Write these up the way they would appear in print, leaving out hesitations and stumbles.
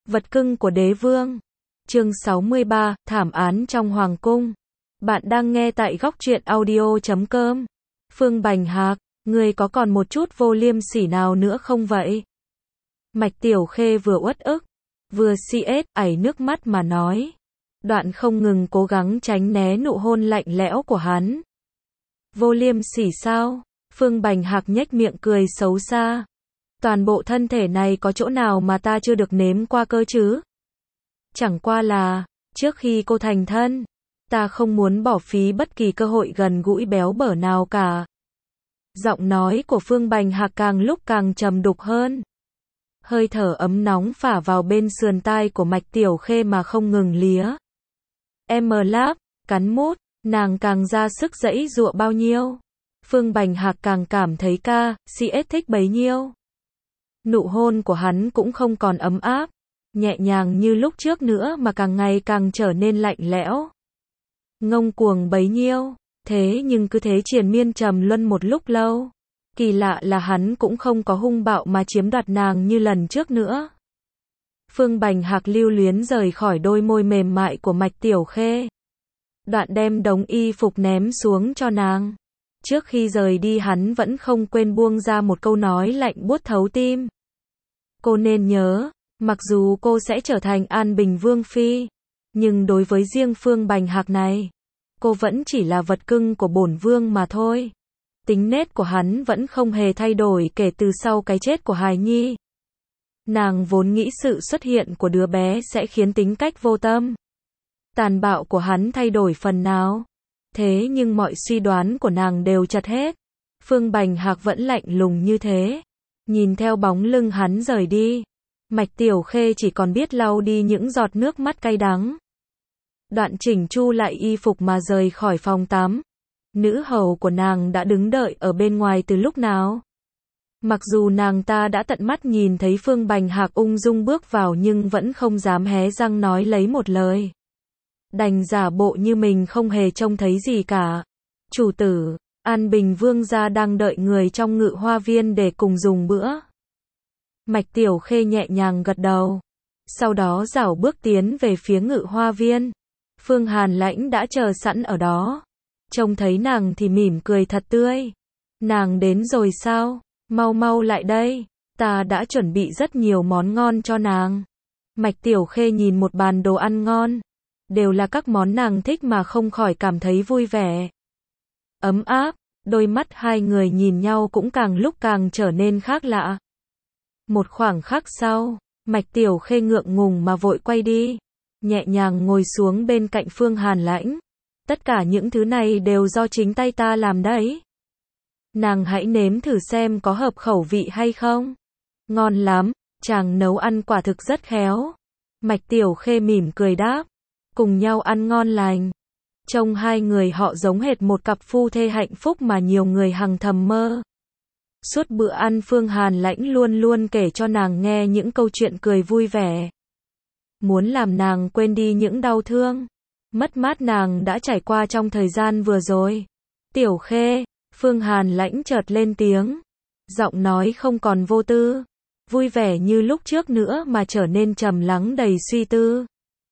Vật cưng của đế vương. Chương 63, thảm án trong hoàng cung. Bạn đang nghe tại góc truyện audio.com. Phương Bành Hạc, ngươi có còn một chút vô liêm sỉ nào nữa không vậy? Mạch Tiểu Khê vừa uất ức, vừa ảy nước mắt mà nói. Đoạn không ngừng cố gắng tránh né nụ hôn lạnh lẽo của hắn. Vô liêm sỉ sao? Phương Bành Hạc nhếch miệng cười xấu xa. Toàn bộ thân thể này có chỗ nào mà ta chưa được nếm qua cơ chứ? Chẳng qua là, trước khi cô thành thân, ta không muốn bỏ phí bất kỳ cơ hội gần gũi béo bở nào cả. Giọng nói của Phương Bành Hạc càng lúc càng trầm đục hơn. Hơi thở ấm nóng phả vào bên sườn tai của Mạch Tiểu Khê mà không ngừng lía. Em láp, cắn mút, nàng càng ra sức giãy giụa bao nhiêu. Phương Bành Hạc càng cảm thấy thích bấy nhiêu. Nụ hôn của hắn cũng không còn ấm áp, nhẹ nhàng như lúc trước nữa mà càng ngày càng trở nên lạnh lẽo. Ngông cuồng bấy nhiêu, thế nhưng cứ thế triền miên trầm luân một lúc lâu. Kỳ lạ là hắn cũng không có hung bạo mà chiếm đoạt nàng như lần trước nữa. Phương Bành Hạc lưu luyến rời khỏi đôi môi mềm mại của Mạch Tiểu Khê. Đoạn đem đống y phục ném xuống cho nàng. Trước khi rời đi hắn vẫn không quên buông ra một câu nói lạnh buốt thấu tim. Cô nên nhớ, mặc dù cô sẽ trở thành An Bình Vương Phi, nhưng đối với riêng Phương Bành Hạc này, cô vẫn chỉ là vật cưng của bổn vương mà thôi. Tính nết của hắn vẫn không hề thay đổi kể từ sau cái chết của hài nhi. Nàng vốn nghĩ sự xuất hiện của đứa bé sẽ khiến tính cách vô tâm, tàn bạo của hắn thay đổi phần nào. Thế nhưng mọi suy đoán của nàng đều chật hết. Phương Bành Hạc vẫn lạnh lùng như thế. Nhìn theo bóng lưng hắn rời đi, Mạch Tiểu Khê chỉ còn biết lau đi những giọt nước mắt cay đắng. Đoạn chỉnh chu lại y phục mà rời khỏi phòng tắm. Nữ hầu của nàng đã đứng đợi ở bên ngoài từ lúc nào. Mặc dù nàng ta đã tận mắt nhìn thấy Phương Bành Hạc ung dung bước vào nhưng vẫn không dám hé răng nói lấy một lời. Đành giả bộ như mình không hề trông thấy gì cả. Chủ tử, An Bình Vương gia đang đợi người trong Ngự Hoa Viên để cùng dùng bữa. Mạch Tiểu Khê nhẹ nhàng gật đầu. Sau đó rảo bước tiến về phía Ngự Hoa Viên. Phương Hàn Lãnh đã chờ sẵn ở đó. Trông thấy nàng thì mỉm cười thật tươi. Nàng đến rồi sao? Mau mau lại đây. Ta đã chuẩn bị rất nhiều món ngon cho nàng. Mạch Tiểu Khê nhìn một bàn đồ ăn ngon. Đều là các món nàng thích mà không khỏi cảm thấy vui vẻ. Ấm áp, đôi mắt hai người nhìn nhau cũng càng lúc càng trở nên khác lạ. Một khoảng khắc sau, Mạch Tiểu Khê ngượng ngùng mà vội quay đi, nhẹ nhàng ngồi xuống bên cạnh Phương Hàn Lãnh. Tất cả những thứ này đều do chính tay ta làm đấy. Nàng hãy nếm thử xem có hợp khẩu vị hay không. Ngon lắm, chàng nấu ăn quả thực rất khéo. Mạch Tiểu Khê mỉm cười đáp. Cùng nhau ăn ngon lành. Trông hai người họ giống hệt một cặp phu thê hạnh phúc mà nhiều người hằng thầm mơ. Suốt bữa ăn Phương Hàn Lãnh luôn luôn kể cho nàng nghe những câu chuyện cười vui vẻ. Muốn làm nàng quên đi những đau thương, mất mát nàng đã trải qua trong thời gian vừa rồi. Tiểu Khê, Phương Hàn Lãnh chợt lên tiếng. Giọng nói không còn vô tư, vui vẻ như lúc trước nữa mà trở nên trầm lắng đầy suy tư.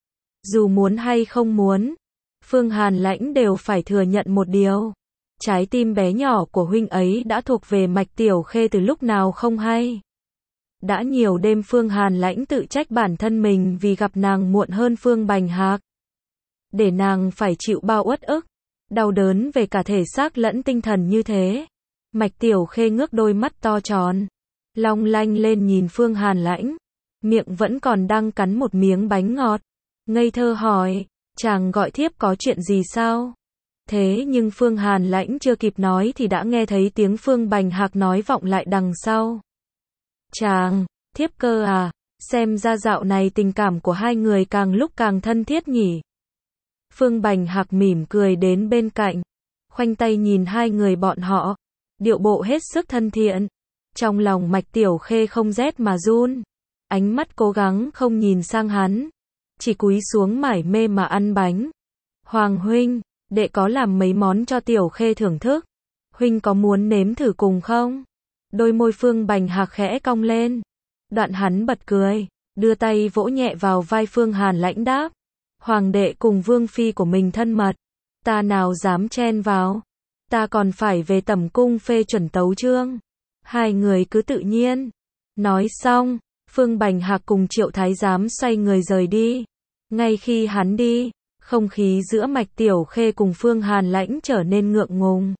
Dù muốn hay không muốn, Phương Hàn Lãnh đều phải thừa nhận một điều. Trái tim bé nhỏ của huynh ấy đã thuộc về Mạch Tiểu Khê từ lúc nào không hay. Đã nhiều đêm Phương Hàn Lãnh tự trách bản thân mình vì gặp nàng muộn hơn Phương Bành Hạc. Để nàng phải chịu bao uất ức, đau đớn về cả thể xác lẫn tinh thần như thế. Mạch Tiểu Khê ngước đôi mắt to tròn, long lanh lên nhìn Phương Hàn Lãnh, miệng vẫn còn đang cắn một miếng bánh ngọt. Ngây thơ hỏi, chàng gọi thiếp có chuyện gì sao? Thế nhưng Phương Hàn Lãnh chưa kịp nói thì đã nghe thấy tiếng Phương Bành Hạc nói vọng lại đằng sau. Chàng, thiếp cơ à, xem ra dạo này tình cảm của hai người càng lúc càng thân thiết nhỉ. Phương Bành Hạc mỉm cười đến bên cạnh, khoanh tay nhìn hai người bọn họ, điệu bộ hết sức thân thiện. Trong lòng Mạch Tiểu Khê không rét mà run, ánh mắt cố gắng không nhìn sang hắn. Chỉ cúi xuống mải mê mà ăn bánh. Hoàng huynh, đệ có làm mấy món cho Tiểu Khê thưởng thức. Huynh có muốn nếm thử cùng không? Đôi môi Phương Bành Hạc khẽ cong lên. Đoạn hắn bật cười. đưa tay vỗ nhẹ vào vai Phương Hàn Lãnh đáp. Hoàng đệ cùng vương phi của mình thân mật, ta nào dám chen vào, ta còn phải về tẩm cung phê chuẩn tấu chương. Hai người cứ tự nhiên. Nói xong, Phương Bành Hạc cùng Triệu Thái Giám xoay người rời đi. Ngay khi hắn đi, không khí giữa Mạch Tiểu Khê cùng Phương Hàn Lãnh trở nên ngượng ngùng.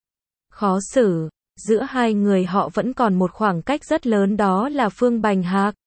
Khó xử, giữa hai người họ vẫn còn một khoảng cách rất lớn, đó là Phương Bành Hạc.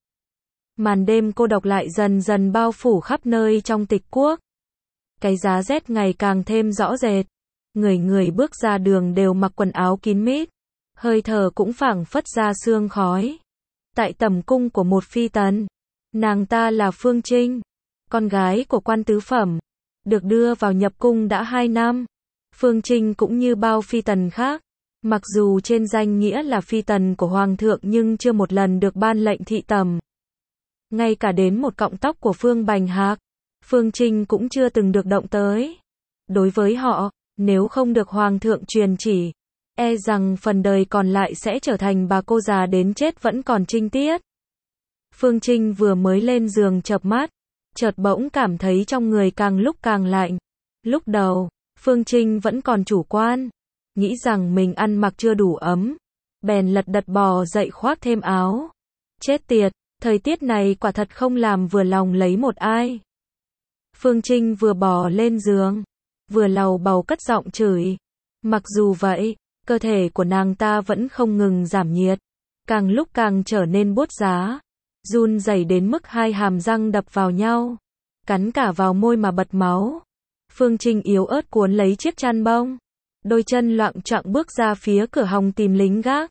Màn đêm cô độc lại dần dần bao phủ khắp nơi trong Tịch Quốc. Cái giá rét ngày càng thêm rõ rệt. Người người bước ra đường đều mặc quần áo kín mít. Hơi thở cũng phảng phất ra sương khói. Tại tẩm cung của một phi tần, nàng ta là Phương Trinh, con gái của quan tứ phẩm, được đưa vào nhập cung đã 2 năm. Phương Trinh cũng như bao phi tần khác, mặc dù trên danh nghĩa là phi tần của hoàng thượng nhưng chưa một lần được ban lệnh thị tẩm. Ngay cả đến một cọng tóc của Phương Bành Hạc, Phương Trinh cũng chưa từng được động tới. Đối với họ, nếu không được hoàng thượng truyền chỉ, e rằng phần đời còn lại sẽ trở thành bà cô già đến chết vẫn còn trinh tiết. Phương Trinh vừa mới lên giường chợp mắt, chợt bỗng cảm thấy trong người càng lúc càng lạnh. Lúc đầu, Phương Trinh vẫn còn chủ quan, nghĩ rằng mình ăn mặc chưa đủ ấm, bèn lật đật bò dậy khoác thêm áo. Chết tiệt, thời tiết này quả thật không làm vừa lòng lấy một ai. Phương Trinh vừa bò lên giường, vừa lầu bầu cất giọng chửi. Mặc dù vậy, cơ thể của nàng ta vẫn không ngừng giảm nhiệt, càng lúc càng trở nên buốt giá, run rẩy đến mức hai hàm răng đập vào nhau, cắn cả vào môi mà bật máu. Phương Trinh yếu ớt cuốn lấy chiếc chăn bông, đôi chân loạng choạng bước ra phía cửa hòng tìm lính gác.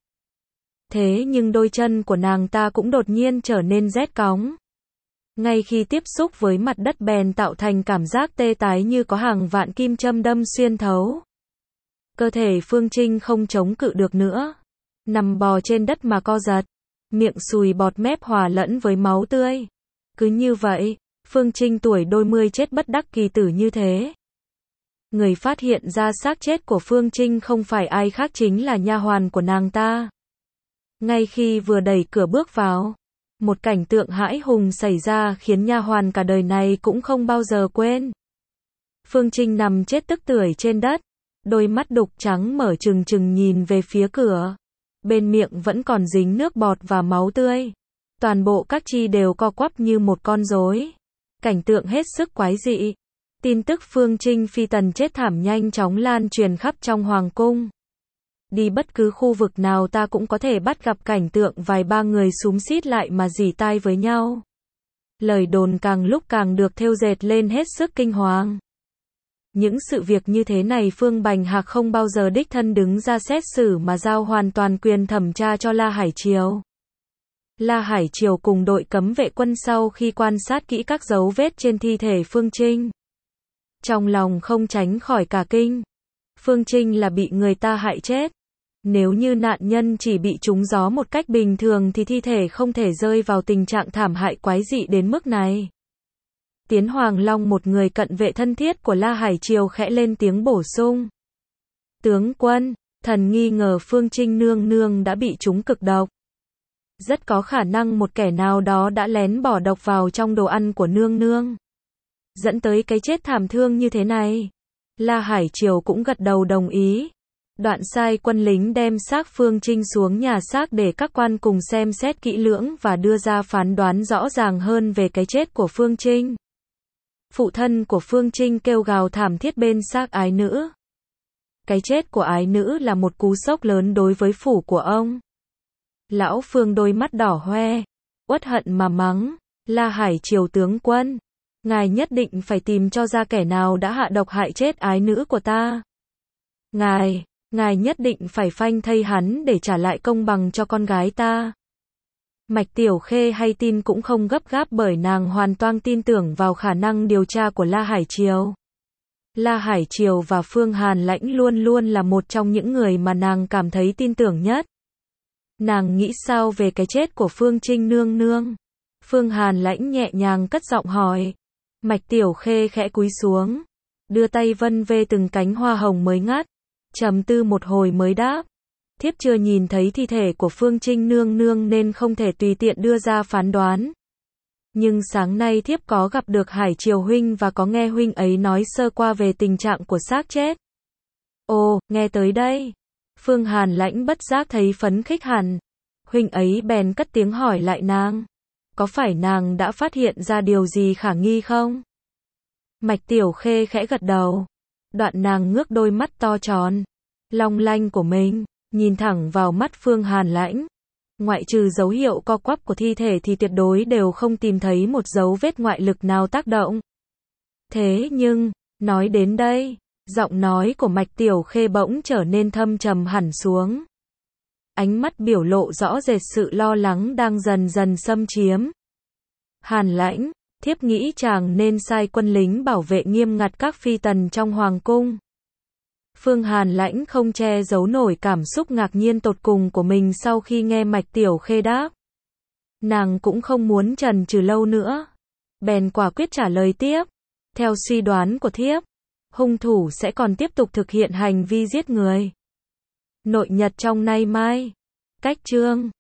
Thế nhưng đôi chân của nàng ta cũng đột nhiên trở nên rét cóng. Ngay khi tiếp xúc với mặt đất bèn tạo thành cảm giác tê tái như có hàng vạn kim châm đâm xuyên thấu. Cơ thể Phương Trinh không chống cự được nữa, nằm bò trên đất mà co giật, miệng sùi bọt mép hòa lẫn với máu tươi. Cứ như vậy, Phương Trinh tuổi đôi mươi chết bất đắc kỳ tử như thế. Người phát hiện ra xác chết của Phương Trinh không phải ai khác chính là nha hoàn của nàng ta. Ngay khi vừa đẩy cửa bước vào, một cảnh tượng hãi hùng xảy ra khiến nha hoàn cả đời này cũng không bao giờ quên. Phương Trinh nằm chết tức tưởi trên đất, đôi mắt đục trắng mở trừng trừng nhìn về phía cửa. Bên miệng vẫn còn dính nước bọt và máu tươi. Toàn bộ các chi đều co quắp như một con rối. Cảnh tượng hết sức quái dị. Tin tức Phương Trinh phi tần chết thảm nhanh chóng lan truyền khắp trong hoàng cung. Đi bất cứ khu vực nào ta cũng có thể bắt gặp cảnh tượng vài ba người xúm xít lại mà rỉ tai với nhau. Lời đồn càng lúc càng được thêu dệt lên hết sức kinh hoàng. Những sự việc như thế này Phương Bành Hạc không bao giờ đích thân đứng ra xét xử mà giao hoàn toàn quyền thẩm tra cho La Hải Triều. La Hải Triều cùng đội cấm vệ quân sau khi quan sát kỹ các dấu vết trên thi thể Phương Trinh, trong lòng không tránh khỏi cả kinh. Phương Trinh là bị người ta hại chết. Nếu như nạn nhân chỉ bị trúng gió một cách bình thường thì thi thể không thể rơi vào tình trạng thảm hại quái dị đến mức này. Tiến Hoàng Long, một người cận vệ thân thiết của La Hải Triều, khẽ lên tiếng bổ sung. Tướng quân, thần nghi ngờ Phương Trinh nương nương đã bị trúng cực độc. Rất có khả năng một kẻ nào đó đã lén bỏ độc vào trong đồ ăn của nương nương, dẫn tới cái chết thảm thương như thế này. La Hải Triều cũng gật đầu đồng ý. Đoạn sai quân lính đem xác Phương Trinh xuống nhà xác để các quan cùng xem xét kỹ lưỡng và đưa ra phán đoán rõ ràng hơn về cái chết của Phương Trinh. Phụ thân của Phương Trinh kêu gào thảm thiết bên xác ái nữ. Cái chết của ái nữ là một cú sốc lớn đối với phủ của ông. Lão Phương đôi mắt đỏ hoe, uất hận mà mắng, La Hải Triều tướng quân, ngài nhất định phải tìm cho ra kẻ nào đã hạ độc hại chết ái nữ của ta. Ngài nhất định phải phanh thây hắn để trả lại công bằng cho con gái ta. Mạch Tiểu Khê hay tin cũng không gấp gáp bởi nàng hoàn toàn tin tưởng vào khả năng điều tra của La Hải Triều. La Hải Triều và Phương Hàn Lãnh luôn luôn là một trong những người mà nàng cảm thấy tin tưởng nhất. Nàng nghĩ sao về cái chết của Phương Trinh nương nương? Phương Hàn Lãnh nhẹ nhàng cất giọng hỏi. Mạch Tiểu Khê khẽ cúi xuống, đưa tay vân vê từng cánh hoa hồng mới ngắt, trầm tư một hồi mới đáp. Thiếp chưa nhìn thấy thi thể của Phương Trinh nương nương nên không thể tùy tiện đưa ra phán đoán. Nhưng sáng nay thiếp có gặp được Hải Triều huynh và có nghe huynh ấy nói sơ qua về tình trạng của xác chết. Ồ, nghe tới đây. Phương Hàn Lãnh bất giác thấy phấn khích hẳn. Huynh ấy bèn cất tiếng hỏi lại nàng. Có phải nàng đã phát hiện ra điều gì khả nghi không? Mạch Tiểu Khê khẽ gật đầu. Đoạn nàng ngước đôi mắt to tròn, long lanh của mình, nhìn thẳng vào mắt Phương Hàn Lãnh. Ngoại trừ dấu hiệu co quắp của thi thể thì tuyệt đối đều không tìm thấy một dấu vết ngoại lực nào tác động. Thế nhưng, nói đến đây, giọng nói của Mạch Tiểu Khê bỗng trở nên thâm trầm hẳn xuống. Ánh mắt biểu lộ rõ rệt sự lo lắng đang dần dần xâm chiếm. Hàn Lãnh, thiếp nghĩ chàng nên sai quân lính bảo vệ nghiêm ngặt các phi tần trong hoàng cung. Phương Hàn Lãnh không che giấu nổi cảm xúc ngạc nhiên tột cùng của mình sau khi nghe Mạch Tiểu Khê đáp. Nàng cũng không muốn chần chừ lâu nữa. Bèn quả quyết trả lời tiếp. Theo suy đoán của thiếp, hung thủ sẽ còn tiếp tục thực hiện hành vi giết người. Nội nhật trong nay mai. Cách chương